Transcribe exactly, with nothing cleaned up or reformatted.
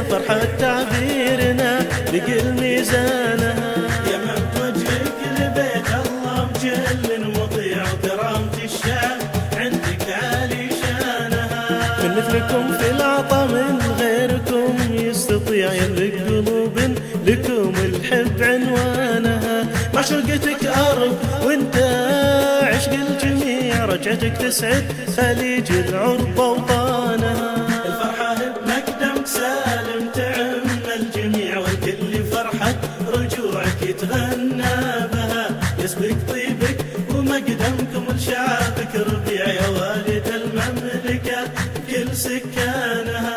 فرحة تعبيرنا بكل ميزانها. يا من وجهك لبيت الله مجل مطيع وكرامة الشان عندك عالي شانها. من مثلكم في العطا من غيركم يستطيع يملك قلوب لكم الحب عنوانها. معشوقتك أرض وانت عشق الجميع رجعتك تسعد خليج العرب وطانها. الفرحة بمقدمك سالم تعم الجميع والكل فرحة رجوعك يتغنى بها. يسبق طيبك ومقدمكم لشعبك ربيع يا والد المملكة كل سكانها.